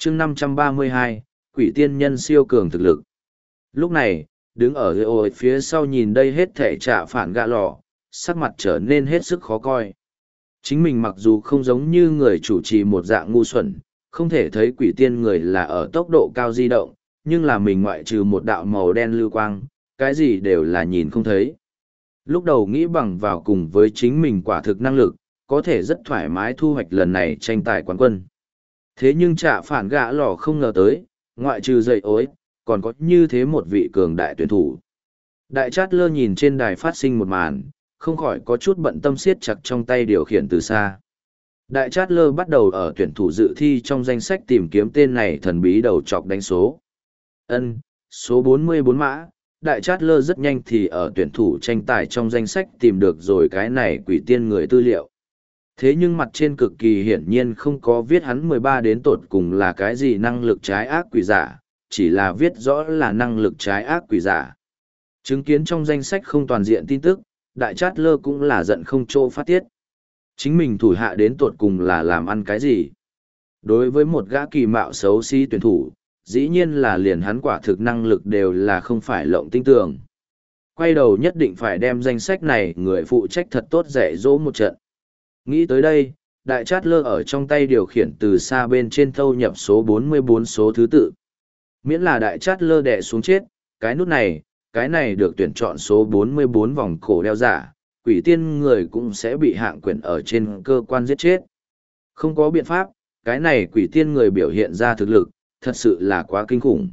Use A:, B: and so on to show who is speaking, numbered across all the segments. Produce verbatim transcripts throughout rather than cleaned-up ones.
A: chương năm trăm ba mươi hai, quỷ tiên nhân siêu cường thực lực. Lúc này, đứng ở dưới ôi phía sau nhìn đây hết thể trả phản gạ lò, sắc mặt trở nên hết sức khó coi. Chính mình mặc dù không giống như người chủ trì một dạng ngu xuẩn, không thể thấy quỷ tiên người là ở tốc độ cao di động, nhưng là mình ngoại trừ một đạo màu đen lưu quang, cái gì đều là nhìn không thấy. Lúc đầu nghĩ bằng vào cùng với chính mình quả thực năng lực, có thể rất thoải mái thu hoạch lần này tranh tài quán quân. Thế nhưng trả phản gã lò không ngờ tới, ngoại trừ dậy ối, còn có như thế một vị cường đại tuyển thủ. Đại Chát Lơ nhìn trên đài phát sinh một màn, không khỏi có chút bận tâm siết chặt trong tay điều khiển từ xa. Đại Chát Lơ bắt đầu ở tuyển thủ dự thi trong danh sách tìm kiếm tên này thần bí đầu chọc đánh số. Ân, số bốn mươi bốn mã, Đại Chát Lơ rất nhanh thì ở tuyển thủ tranh tài trong danh sách tìm được rồi cái này quỷ tiên người tư liệu. Thế nhưng mặt trên cực kỳ hiển nhiên không có viết hắn mười ba đến tột cùng là cái gì năng lực trái ác quỷ giả, chỉ là viết rõ là năng lực trái ác quỷ giả. Chứng kiến trong danh sách không toàn diện tin tức, Đại Chát Lơ cũng là giận không chỗ phát tiết. Chính mình thủ hạ đến tột cùng là làm ăn cái gì? Đối với một gã kỳ mạo xấu xí tuyển thủ, dĩ nhiên là liền hắn quả thực năng lực đều là không phải lộng tinh tường. Quay đầu nhất định phải đem danh sách này người phụ trách thật tốt dạy dỗ một trận. Nghĩ tới đây, Đại Chát Lơ ở trong tay điều khiển từ xa bên trên thâu nhập số bốn mươi bốn số thứ tự. Miễn là Đại Chát Lơ đè xuống chết, cái nút này, cái này được tuyển chọn số bốn mươi bốn vòng cổ đeo giả, quỷ tiên người cũng sẽ bị hạng quyền ở trên cơ quan giết chết. Không có biện pháp, cái này quỷ tiên người biểu hiện ra thực lực, thật sự là quá kinh khủng.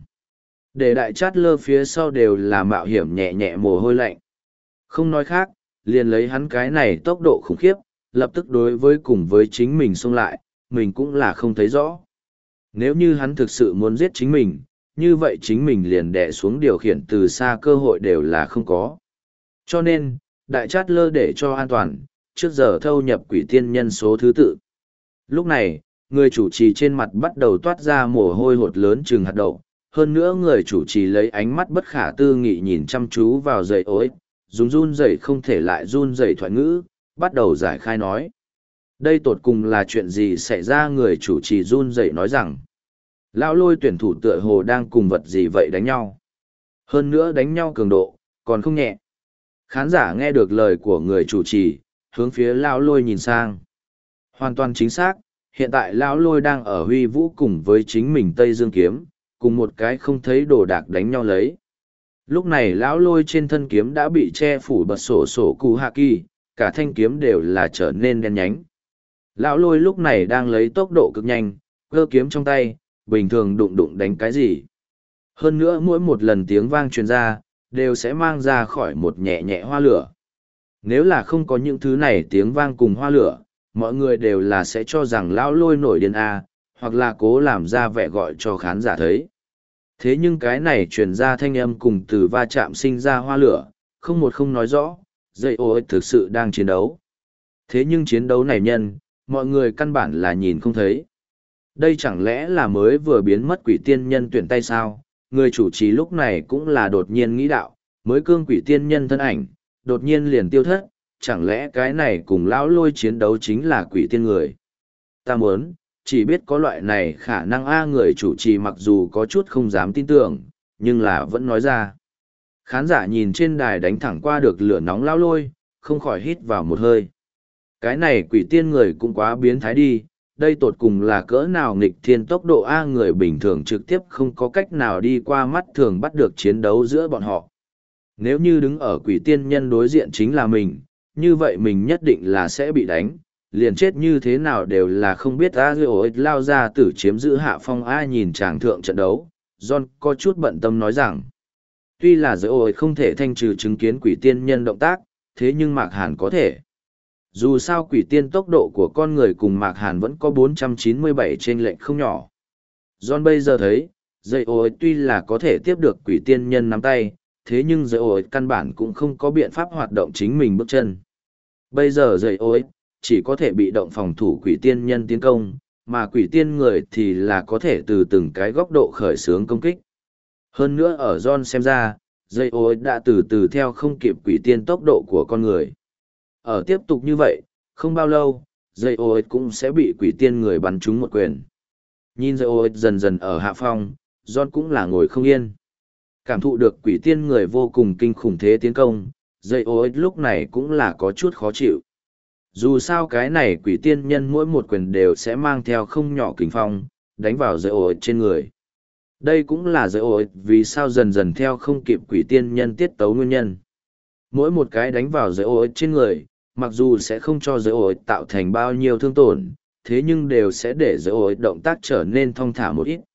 A: Để Đại Chát Lơ phía sau đều là mạo hiểm nhẹ nhẹ mồ hôi lạnh. Không nói khác, liền lấy hắn cái này tốc độ khủng khiếp, lập tức đối với cùng với chính mình xông lại, mình cũng là không thấy rõ. Nếu như hắn thực sự muốn giết chính mình, như vậy chính mình liền đè xuống điều khiển từ xa cơ hội đều là không có. Cho nên, Đại Chát Lơ để cho an toàn, trước giờ thâu nhập quỷ tiên nhân số thứ tự. Lúc này, người chủ trì trên mặt bắt đầu toát ra mồ hôi hột lớn chừng hạt đậu. Hơn nữa người chủ trì lấy ánh mắt bất khả tư nghị nhìn chăm chú vào dậy ối, dùng run rẩy không thể lại run rẩy thoại ngữ, bắt đầu giải khai nói. Đây tột cùng là chuyện gì xảy ra? Người chủ trì run rẩy nói rằng, lão Lôi tuyển thủ tựa hồ đang cùng vật gì vậy đánh nhau. Hơn nữa đánh nhau cường độ, còn không nhẹ. Khán giả nghe được lời của người chủ trì, hướng phía lão Lôi nhìn sang. Hoàn toàn chính xác, hiện tại lão Lôi đang ở huy vũ cùng với chính mình Tây Dương kiếm, cùng một cái không thấy đồ đạc đánh nhau lấy. Lúc này lão Lôi trên thân kiếm đã bị che phủ bật sổ sổ cụ hạ kỳ, cả thanh kiếm đều là trở nên đen nhánh. Lão Lôi lúc này đang lấy tốc độ cực nhanh, cơ kiếm trong tay, bình thường đụng đụng đánh cái gì. Hơn nữa mỗi một lần tiếng vang truyền ra, đều sẽ mang ra khỏi một nhẹ nhẹ hoa lửa. Nếu là không có những thứ này tiếng vang cùng hoa lửa, mọi người đều là sẽ cho rằng Lão Lôi nổi điên A, hoặc là cố làm ra vẻ gọi cho khán giả thấy. Thế nhưng cái này truyền ra thanh âm cùng từ va chạm sinh ra hoa lửa, không một không nói rõ, dây ô thực sự đang chiến đấu. Thế nhưng chiến đấu này nhân, mọi người căn bản là nhìn không thấy. Đây chẳng lẽ là mới vừa biến mất quỷ tiên nhân tuyển tay sao? Người chủ trì lúc này cũng là đột nhiên nghĩ đạo, mới cương quỷ tiên nhân thân ảnh, đột nhiên liền tiêu thất, chẳng lẽ cái này cùng Lão Lôi chiến đấu chính là quỷ tiên người? Ta muốn, chỉ biết có loại này khả năng A. Người chủ trì mặc dù có chút không dám tin tưởng, nhưng là vẫn nói ra. Khán giả nhìn trên đài đánh thẳng qua được lửa nóng Lão Lôi, không khỏi hít vào một hơi. Cái này quỷ tiên người cũng quá biến thái đi, đây tột cùng là cỡ nào nghịch thiên tốc độ A. Người bình thường trực tiếp không có cách nào đi qua mắt thường bắt được chiến đấu giữa bọn họ. Nếu như đứng ở quỷ tiên nhân đối diện chính là mình, như vậy mình nhất định là sẽ bị đánh, liền chết như thế nào đều là không biết. A. Ôi lao ra tử chiếm giữ hạ phong A. Nhìn tràng thượng trận đấu, John có chút bận tâm nói rằng, tuy là giới ôi không thể thanh trừ chứng kiến quỷ tiên nhân động tác, thế nhưng Mạc Hàn có thể. Dù sao quỷ tiên tốc độ của con người cùng Mạc Hàn vẫn có bốn trăm chín mươi bảy trên lệnh không nhỏ. John bây giờ thấy, dây ôi tuy là có thể tiếp được quỷ tiên nhân nắm tay, thế nhưng dây ôi căn bản cũng không có biện pháp hoạt động chính mình bước chân. Bây giờ dây ôi chỉ có thể bị động phòng thủ quỷ tiên nhân tiến công, mà quỷ tiên người thì là có thể từ từng cái góc độ khởi xướng công kích. Hơn nữa ở John xem ra, dây ôi đã từ từ theo không kịp quỷ tiên tốc độ của con người. Ở tiếp tục như vậy, không bao lâu, dây ôi cũng sẽ bị quỷ tiên người bắn trúng một quyền. Nhìn dây ô dần dần ở hạ phong, John cũng là ngồi không yên. Cảm thụ được quỷ tiên người vô cùng kinh khủng thế tiến công, dây ô lúc này cũng là có chút khó chịu. Dù sao cái này quỷ tiên nhân mỗi một quyền đều sẽ mang theo không nhỏ kinh phong, đánh vào dây ô trên người. Đây cũng là dây ô vì sao dần dần theo không kịp quỷ tiên nhân tiết tấu nguyên nhân. Mỗi một cái đánh vào dây ô trên người, mặc dù sẽ không cho dây ô tạo thành bao nhiêu thương tổn, thế nhưng đều sẽ để dây ô động tác trở nên thong thả một ít.